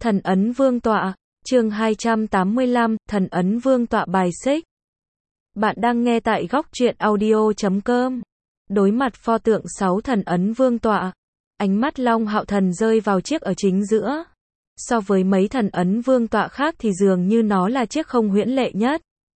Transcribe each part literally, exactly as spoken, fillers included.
Thần ấn vương tọa, chương hai trăm tám mươi lăm, thần ấn vương tọa bài xích. Bạn đang nghe tại góc truyện audio chấm com. Đối mặt pho tượng sáu thần ấn vương tọa, ánh mắt Long Hạo Thần rơi vào chiếc ở chính giữa. So với mấy thần ấn vương tọa khác thì dường như nó là chiếc không huyễn lệ nhất.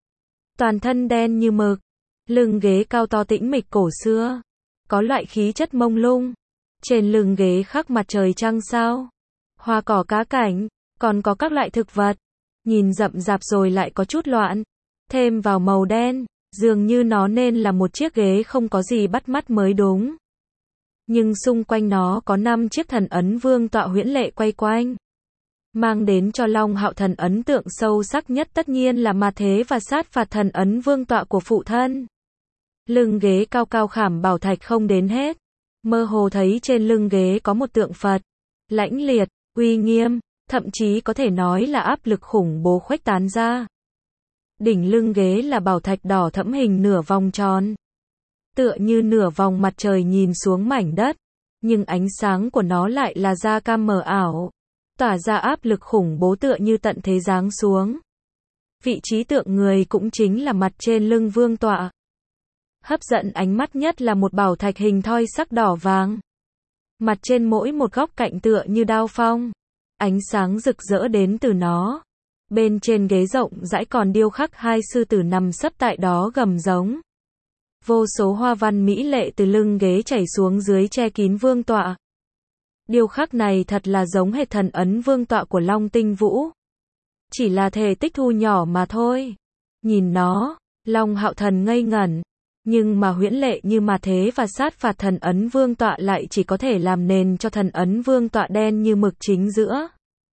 Toàn thân đen như mực, lưng ghế cao to tĩnh mịch cổ xưa, có loại khí chất mông lung. Trên lưng ghế khắc mặt trời trăng sao, hoa cỏ cá cảnh, còn có các loại thực vật, nhìn rậm rạp rồi lại có chút loạn, thêm vào màu đen, dường như nó nên là một chiếc ghế không có gì bắt mắt mới đúng. Nhưng xung quanh nó có năm chiếc thần ấn vương tọa huyễn lệ quay quanh, mang đến cho Long Hạo Thần ấn tượng sâu sắc nhất tất nhiên là ma thế và sát phạt thần ấn vương tọa của phụ thân. Lưng ghế cao cao khảm bảo thạch không đến hết, mơ hồ thấy trên lưng ghế có một tượng Phật, lãnh liệt, uy nghiêm, thậm chí có thể nói là áp lực khủng bố khuếch tán ra. Đỉnh lưng ghế là bảo thạch đỏ thẫm hình nửa vòng tròn, tựa như nửa vòng mặt trời nhìn xuống mảnh đất, nhưng ánh sáng của nó lại là da cam mờ ảo, tỏa ra áp lực khủng bố tựa như tận thế giáng xuống. Vị trí tượng người cũng chính là mặt trên lưng vương tọa. Hấp dẫn ánh mắt nhất là một bảo thạch hình thoi sắc đỏ vàng. Mặt trên mỗi một góc cạnh tựa như đao phong, ánh sáng rực rỡ đến từ nó. Bên trên ghế rộng rãi còn điêu khắc hai sư tử nằm sấp tại đó gầm giống. Vô số hoa văn mỹ lệ từ lưng ghế chảy xuống dưới che kín vương tọa. Điêu khắc này thật là giống hệt thần ấn vương tọa của Long Tinh Vũ. Chỉ là thể tích thu nhỏ mà thôi. Nhìn nó, Long Hạo Thần ngây ngẩn. Nhưng mà huyễn lệ như mà thế và sát phạt thần ấn vương tọa lại chỉ có thể làm nền cho thần ấn vương tọa đen như mực chính giữa.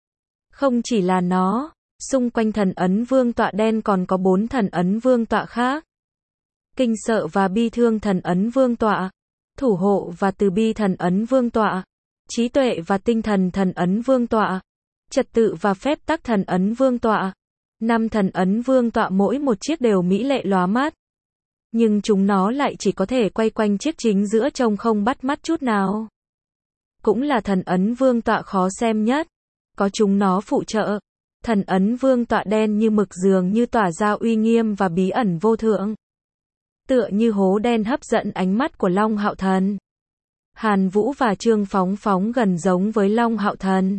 Không chỉ là nó, xung quanh thần ấn vương tọa đen còn có bốn thần ấn vương tọa khác. Kinh sợ và bi thương thần ấn vương tọa, thủ hộ và từ bi thần ấn vương tọa, trí tuệ và tinh thần thần ấn vương tọa, trật tự và phép tắc thần ấn vương tọa. Năm thần ấn vương tọa mỗi một chiếc đều mỹ lệ lóa mắt. Nhưng chúng nó lại chỉ có thể quay quanh chiếc chính giữa trông không bắt mắt chút nào. Cũng là thần ấn vương tọa khó xem nhất. Có chúng nó phụ trợ. Thần ấn vương tọa đen như mực dường như tỏa ra uy nghiêm và bí ẩn vô thượng. Tựa như hố đen hấp dẫn ánh mắt của Long Hạo Thần. Hàn Vũ và Trương Phóng Phóng gần giống với Long Hạo Thần.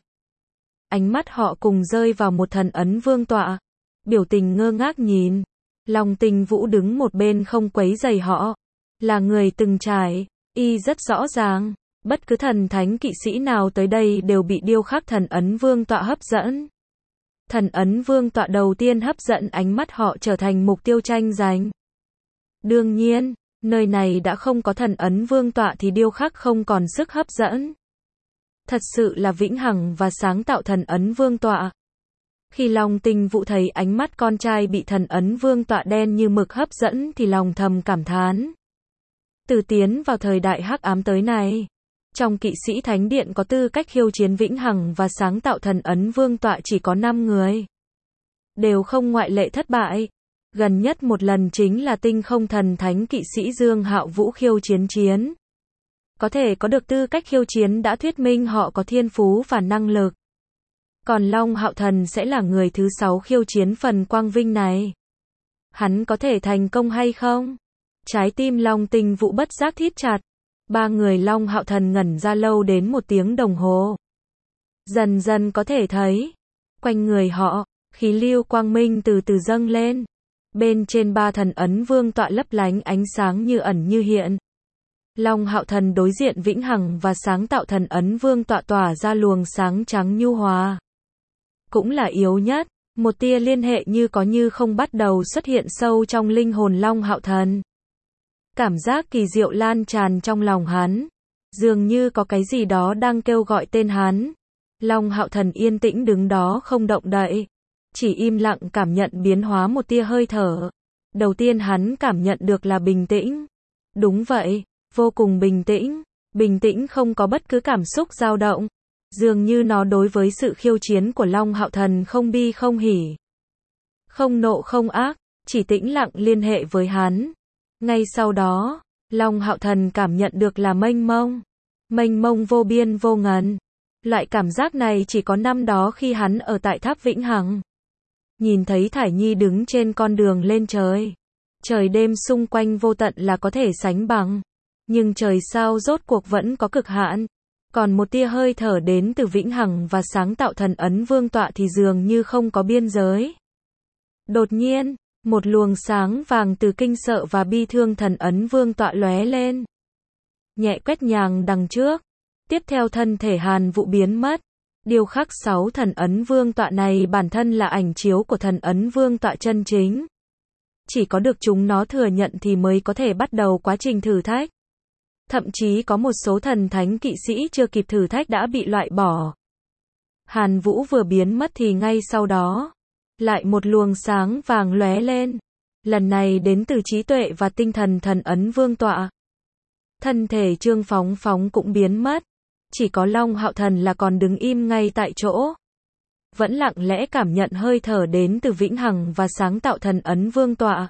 Ánh mắt họ cùng rơi vào một thần ấn vương tọa. Biểu tình ngơ ngác nhìn. Long Tinh Vũ đứng một bên không quấy rầy họ. Là người từng trải, y rất rõ ràng, bất cứ thần thánh kỵ sĩ nào tới đây đều bị điêu khắc thần ấn vương tọa hấp dẫn. Thần ấn vương tọa đầu tiên hấp dẫn ánh mắt họ trở thành mục tiêu tranh giành. Đương nhiên, nơi này đã không có thần ấn vương tọa thì điêu khắc không còn sức hấp dẫn. Thật sự là vĩnh hằng và sáng tạo thần ấn vương tọa. Khi Long Tinh Vũ thấy ánh mắt con trai bị thần ấn vương tọa đen như mực hấp dẫn thì lòng thầm cảm thán. Từ tiến vào thời đại hắc ám tới này, trong kỵ sĩ thánh điện có tư cách khiêu chiến vĩnh hằng và sáng tạo thần ấn vương tọa chỉ có năm người. Đều không ngoại lệ thất bại. Gần nhất một lần chính là tinh không thần thánh kỵ sĩ Dương Hạo Vũ khiêu chiến chiến. Có thể có được tư cách khiêu chiến đã thuyết minh họ có thiên phú và năng lực. Còn Long Hạo Thần sẽ là người thứ sáu khiêu chiến phần quang vinh này. Hắn có thể thành công hay không? Trái tim Long Tinh Vũ bất giác thít chặt. Ba người Long Hạo Thần ngẩn ra lâu đến một tiếng đồng hồ. Dần dần có thể thấy, quanh người họ, khí lưu quang minh từ từ dâng lên. Bên trên ba thần ấn vương tọa lấp lánh ánh sáng như ẩn như hiện. Long Hạo Thần đối diện vĩnh hằng và sáng tạo thần ấn vương tọa tỏa ra luồng sáng trắng nhu hòa. Cũng là yếu nhất, một tia liên hệ như có như không bắt đầu xuất hiện sâu trong linh hồn Long Hạo Thần. Cảm giác kỳ diệu lan tràn trong lòng hắn, dường như có cái gì đó đang kêu gọi tên hắn. Long Hạo Thần yên tĩnh đứng đó không động đậy, chỉ im lặng cảm nhận biến hóa một tia hơi thở. Đầu tiên hắn cảm nhận được là bình tĩnh. Đúng vậy, vô cùng bình tĩnh, bình tĩnh không có bất cứ cảm xúc dao động. Dường như nó đối với sự khiêu chiến của Long Hạo Thần không bi không hỉ, không nộ không ác, chỉ tĩnh lặng liên hệ với hắn. Ngay sau đó, Long Hạo Thần cảm nhận được là mênh mông, mênh mông vô biên vô ngần. Loại cảm giác này chỉ có năm đó khi hắn ở tại tháp Vĩnh Hằng. Nhìn thấy Thải Nhi đứng trên con đường lên trời. Trời đêm xung quanh vô tận là có thể sánh bằng. Nhưng trời sao rốt cuộc vẫn có cực hạn. Còn một tia hơi thở đến từ Vĩnh Hằng và sáng tạo thần ấn vương tọa thì dường như không có biên giới. Đột nhiên, một luồng sáng vàng từ kinh sợ và bi thương thần ấn vương tọa lóe lên. Nhẹ quét nhàng đằng trước. Tiếp theo thân thể Hàn Vũ biến mất. Điêu khắc sáu thần ấn vương tọa này bản thân là ảnh chiếu của thần ấn vương tọa chân chính. Chỉ có được chúng nó thừa nhận thì mới có thể bắt đầu quá trình thử thách. Thậm chí có một số thần thánh kỵ sĩ chưa kịp thử thách đã bị loại bỏ. Hàn Vũ vừa biến mất thì ngay sau đó, lại một luồng sáng vàng lóe lên. Lần này đến từ trí tuệ và tinh thần thần ấn vương tọa. Thân thể Trương Phóng Phóng cũng biến mất. Chỉ có Long Hạo Thần là còn đứng im ngay tại chỗ. Vẫn lặng lẽ cảm nhận hơi thở đến từ Vĩnh Hằng và sáng tạo thần ấn vương tọa.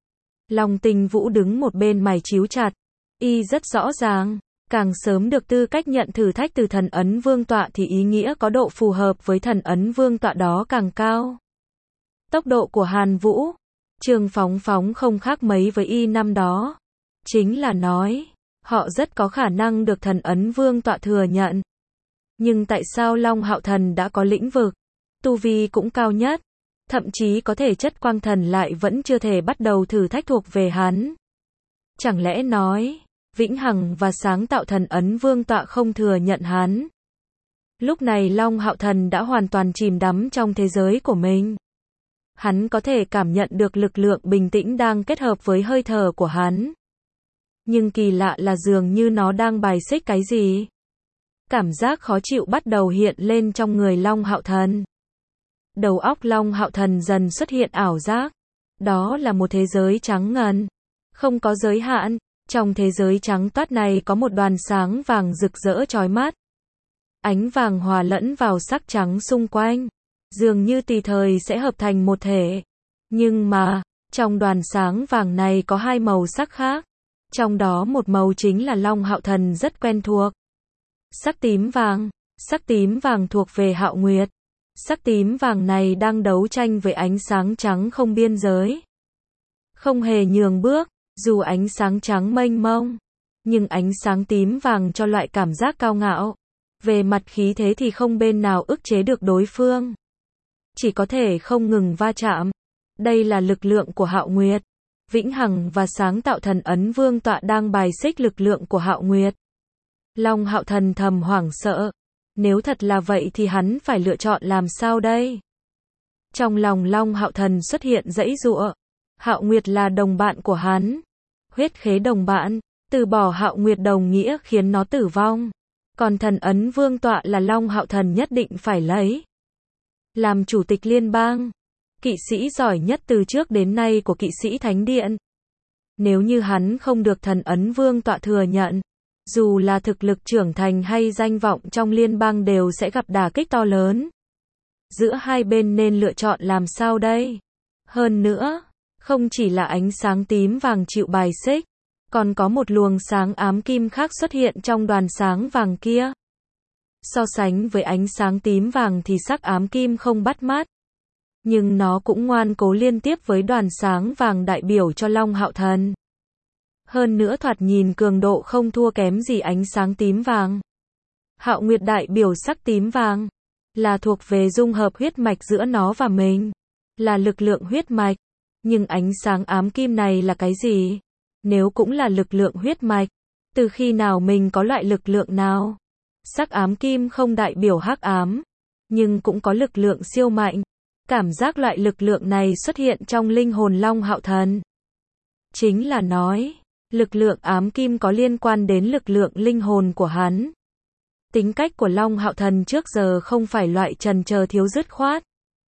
Long Tinh Vũ đứng một bên mày chíu chặt. Y rất rõ ràng, càng sớm được tư cách nhận thử thách từ thần ấn vương tọa thì ý nghĩa có độ phù hợp với thần ấn vương tọa đó càng cao. Tốc độ của Hàn Vũ, Trương Phóng Phóng không khác mấy với Y năm đó. Chính là nói, họ rất có khả năng được thần ấn vương tọa thừa nhận. Nhưng tại sao Long Hạo Thần đã có lĩnh vực, tu vi cũng cao nhất, thậm chí có thể chất quang thần lại vẫn chưa thể bắt đầu thử thách thuộc về hắn? Chẳng lẽ nói, Vĩnh Hằng và sáng tạo thần ấn vương tọa không thừa nhận hắn? Lúc này Long Hạo Thần đã hoàn toàn chìm đắm trong thế giới của mình. Hắn có thể cảm nhận được lực lượng bình tĩnh đang kết hợp với hơi thở của hắn. Nhưng kỳ lạ là dường như nó đang bài xích cái gì. Cảm giác khó chịu bắt đầu hiện lên trong người Long Hạo Thần. Đầu óc Long Hạo Thần dần xuất hiện ảo giác. Đó là một thế giới trắng ngần, không có giới hạn. Trong thế giới trắng toát này có một đoàn sáng vàng rực rỡ chói mắt. Ánh vàng hòa lẫn vào sắc trắng xung quanh, dường như tùy thời sẽ hợp thành một thể. Nhưng mà, trong đoàn sáng vàng này có hai màu sắc khác. Trong đó một màu chính là Long Hạo Thần rất quen thuộc. Sắc tím vàng. Sắc tím vàng thuộc về Hạo Nguyệt. Sắc tím vàng này đang đấu tranh với ánh sáng trắng không biên giới. Không hề nhường bước, dù ánh sáng trắng mênh mông. Nhưng ánh sáng tím vàng cho loại cảm giác cao ngạo. Về mặt khí thế thì không bên nào ức chế được đối phương. Chỉ có thể không ngừng va chạm. Đây là lực lượng của Hạo Nguyệt. Vĩnh Hằng và sáng tạo thần ấn vương tọa đang bài xích lực lượng của Hạo Nguyệt. Long Hạo Thần thầm hoảng sợ. Nếu thật là vậy thì hắn phải lựa chọn làm sao đây? Trong lòng Long Hạo Thần xuất hiện giãy giụa. Hạo Nguyệt là đồng bạn của hắn. Huyết khế đồng bạn, từ bỏ Hạo Nguyệt đồng nghĩa khiến nó tử vong. Còn thần ấn vương tọa là Long Hạo Thần nhất định phải lấy. Làm chủ tịch liên bang, kỵ sĩ giỏi nhất từ trước đến nay của kỵ sĩ Thánh Điện. Nếu như hắn không được thần ấn vương tọa thừa nhận, dù là thực lực trưởng thành hay danh vọng trong liên bang đều sẽ gặp đả kích to lớn. Giữa hai bên nên lựa chọn làm sao đây? Hơn nữa, không chỉ là ánh sáng tím vàng chịu bài xích, còn có một luồng sáng ám kim khác xuất hiện trong đoàn sáng vàng kia. So sánh với ánh sáng tím vàng thì sắc ám kim không bắt mắt. Nhưng nó cũng ngoan cố liên tiếp với đoàn sáng vàng đại biểu cho Long Hạo Thần. Hơn nữa thoạt nhìn cường độ không thua kém gì ánh sáng tím vàng. Hạo Nguyệt đại biểu sắc tím vàng, là thuộc về dung hợp huyết mạch giữa nó và mình. Là lực lượng huyết mạch. Nhưng ánh sáng ám kim này là cái gì? Nếu cũng là lực lượng huyết mạch, từ khi nào mình có loại lực lượng nào? Sắc ám kim không đại biểu hắc ám, nhưng cũng có lực lượng siêu mạnh. Cảm giác loại lực lượng này xuất hiện trong linh hồn Long Hạo Thần. Chính là nói, lực lượng ám kim có liên quan đến lực lượng linh hồn của hắn. Tính cách của Long Hạo Thần trước giờ không phải loại chần chờ thiếu dứt khoát.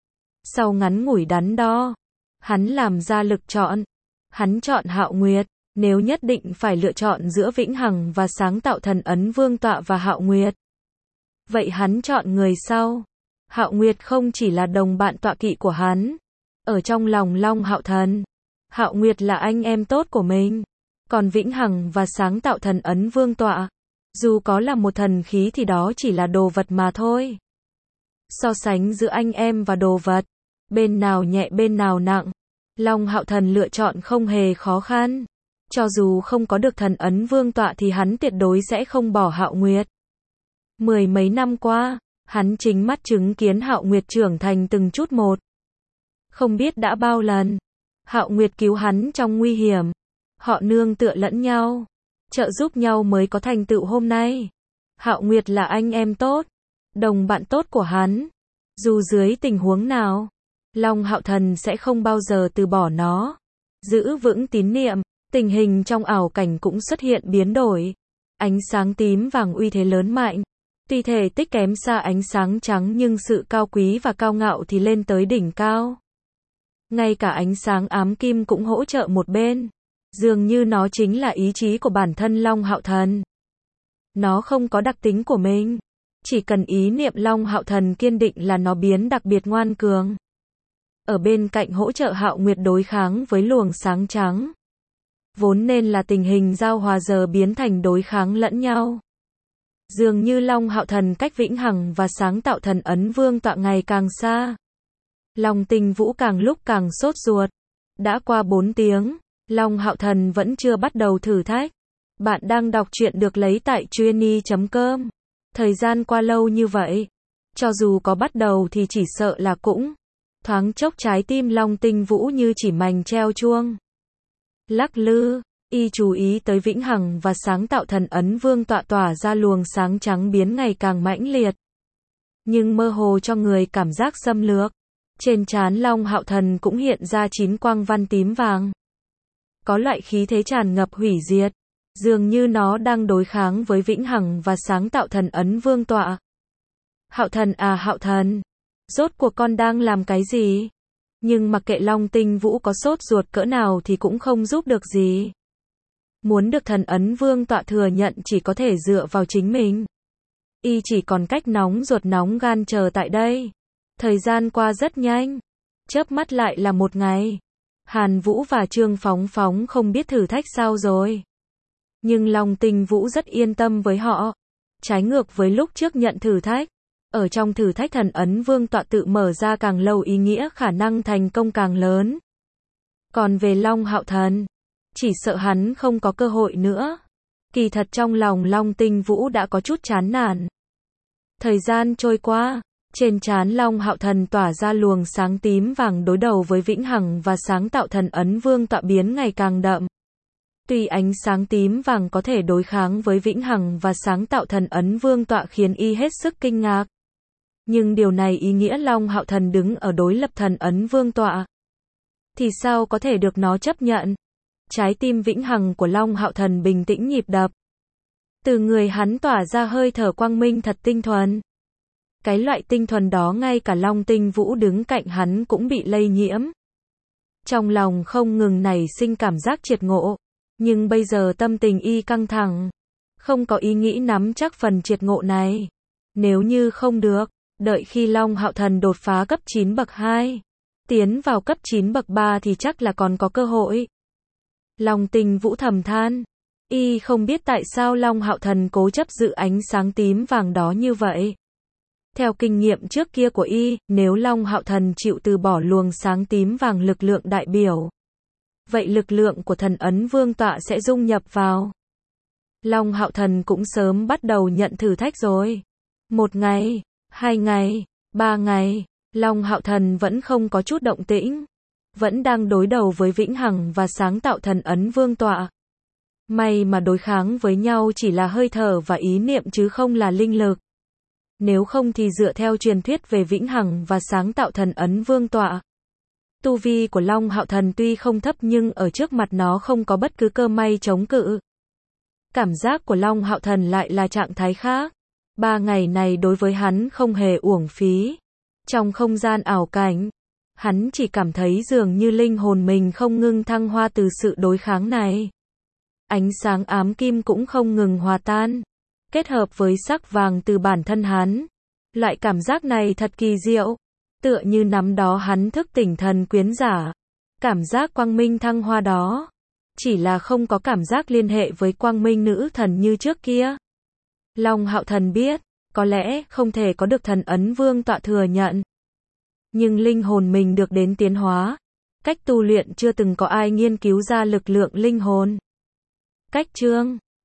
Sau ngắn ngủi đắn đo, hắn làm ra lực chọn. Hắn chọn Hạo Nguyệt. Nếu nhất định phải lựa chọn giữa Vĩnh Hằng và sáng tạo thần ấn vương tọa và Hạo Nguyệt, vậy hắn chọn người sau. Hạo Nguyệt không chỉ là đồng bạn tọa kỵ của hắn. Ở trong lòng Long Hạo Thần, Hạo Nguyệt là anh em tốt của mình. Còn Vĩnh Hằng và sáng tạo thần ấn vương tọa, Dù có là một thần khí thì đó chỉ là đồ vật mà thôi. So sánh giữa anh em và đồ vật, bên nào nhẹ bên nào nặng, Long Hạo Thần lựa chọn không hề khó khăn. Cho dù không có được thần ấn vương tọa thì hắn tuyệt đối sẽ không bỏ Hạo Nguyệt. Mười mấy năm qua, hắn chính mắt chứng kiến Hạo Nguyệt trưởng thành từng chút một. Không biết đã bao lần, Hạo Nguyệt cứu hắn trong nguy hiểm. Họ nương tựa lẫn nhau, trợ giúp nhau mới có thành tựu hôm nay. Hạo Nguyệt là anh em tốt, đồng bạn tốt của hắn. Dù dưới tình huống nào, Long Hạo Thần sẽ không bao giờ từ bỏ nó. Giữ vững tín niệm, tình hình trong ảo cảnh cũng xuất hiện biến đổi. Ánh sáng tím vàng uy thế lớn mạnh. Tuy thể tích kém xa ánh sáng trắng nhưng sự cao quý và cao ngạo thì lên tới đỉnh cao. Ngay cả ánh sáng ám kim cũng hỗ trợ một bên. Dường như nó chính là ý chí của bản thân Long Hạo Thần. Nó không có đặc tính của mình. Chỉ cần ý niệm Long Hạo Thần kiên định là nó biến đặc biệt ngoan cường. Ở bên cạnh hỗ trợ Hạo Nguyệt đối kháng với luồng sáng trắng. Vốn nên là tình hình giao hòa giờ biến thành đối kháng lẫn nhau. Dường như Long Hạo Thần cách vĩnh hằng và sáng tạo thần ấn vương tọa ngày càng xa. Long Tinh Vũ càng lúc càng sốt ruột. Đã qua bốn tiếng, Long Hạo Thần vẫn chưa bắt đầu thử thách. Bạn đang đọc truyện được lấy tại truyenii chấm com. Thời gian qua lâu như vậy, cho dù có bắt đầu thì chỉ sợ là cũng thoáng chốc trái tim Long Tinh Vũ như chỉ mành treo chuông. Lắc lư, y chú ý tới vĩnh hằng và sáng tạo thần ấn vương tọa tỏa ra luồng sáng trắng biến ngày càng mãnh liệt. Nhưng mơ hồ cho người cảm giác xâm lược. Trên trán Long Hạo Thần cũng hiện ra chín quang văn tím vàng. Có loại khí thế tràn ngập hủy diệt. Dường như nó đang đối kháng với vĩnh hằng và sáng tạo thần ấn vương tọa. Hạo Thần à Hạo Thần, rốt cuộc con đang làm cái gì? Nhưng mặc kệ Long Tinh Vũ có sốt ruột cỡ nào thì cũng không giúp được gì. Muốn được thần ấn vương tọa thừa nhận chỉ có thể dựa vào chính mình. Y chỉ còn cách nóng ruột nóng gan chờ tại đây. Thời gian qua rất nhanh. Chớp mắt lại là một ngày. Hàn Vũ và Trương Phóng Phóng không biết thử thách sao rồi. Nhưng Long Tinh Vũ rất yên tâm với họ. Trái ngược với lúc trước nhận thử thách. Ở trong thử thách thần ấn vương tọa tự mở ra càng lâu ý nghĩa khả năng thành công càng lớn. Còn về Long Hạo Thần, chỉ sợ hắn không có cơ hội nữa. Kỳ thật trong lòng Long Tinh Vũ đã có chút chán nản. Thời gian trôi qua, trên trán Long Hạo Thần tỏa ra luồng sáng tím vàng đối đầu với vĩnh hằng và sáng tạo thần ấn vương tọa biến ngày càng đậm. Tuy ánh sáng tím vàng có thể đối kháng với vĩnh hằng và sáng tạo thần ấn vương tọa khiến y hết sức kinh ngạc. Nhưng điều này ý nghĩa Long Hạo Thần đứng ở đối lập thần ấn vương tọa. Thì sao có thể được nó chấp nhận? Trái tim vĩnh hằng của Long Hạo Thần bình tĩnh nhịp đập. Từ người hắn tỏa ra hơi thở quang minh thật tinh thuần. Cái loại tinh thuần đó ngay cả Long Tinh Vũ đứng cạnh hắn cũng bị lây nhiễm. Trong lòng không ngừng nảy sinh cảm giác triệt ngộ. Nhưng bây giờ tâm tình y căng thẳng. Không có ý nghĩ nắm chắc phần triệt ngộ này. Nếu như không được, đợi khi Long Hạo Thần đột phá cấp chín bậc hai, tiến vào cấp chín bậc ba thì chắc là còn có cơ hội. Long Tinh Vũ thầm than. Y không biết tại sao Long Hạo Thần cố chấp giữ ánh sáng tím vàng đó như vậy. Theo kinh nghiệm trước kia của y, nếu Long Hạo Thần chịu từ bỏ luồng sáng tím vàng lực lượng đại biểu, vậy lực lượng của thần ấn vương tọa sẽ dung nhập vào. Long Hạo Thần cũng sớm bắt đầu nhận thử thách rồi. Một ngày, hai ngày, ba ngày, Long Hạo Thần vẫn không có chút động tĩnh. Vẫn đang đối đầu với vĩnh hằng và sáng tạo thần ấn vương tọa. May mà đối kháng với nhau chỉ là hơi thở và ý niệm chứ không là linh lực. Nếu không thì dựa theo truyền thuyết về vĩnh hằng và sáng tạo thần ấn vương tọa, tu vi của Long Hạo Thần tuy không thấp nhưng ở trước mặt nó không có bất cứ cơ may chống cự. Cảm giác của Long Hạo Thần lại là trạng thái khác. Ba ngày này đối với hắn không hề uổng phí. Trong không gian ảo cảnh, hắn chỉ cảm thấy dường như linh hồn mình không ngừng thăng hoa từ sự đối kháng này. Ánh sáng ám kim cũng không ngừng hòa tan, kết hợp với sắc vàng từ bản thân hắn. Loại cảm giác này thật kỳ diệu, tựa như nắm đó hắn thức tỉnh thần quyến giả. Cảm giác quang minh thăng hoa đó, chỉ là không có cảm giác liên hệ với quang minh nữ thần như trước kia. Long Hạo Thần biết, có lẽ không thể có được thần ấn vương tọa thừa nhận. Nhưng linh hồn mình được đến tiến hóa. Cách tu luyện chưa từng có ai nghiên cứu ra lực lượng linh hồn. Cách chương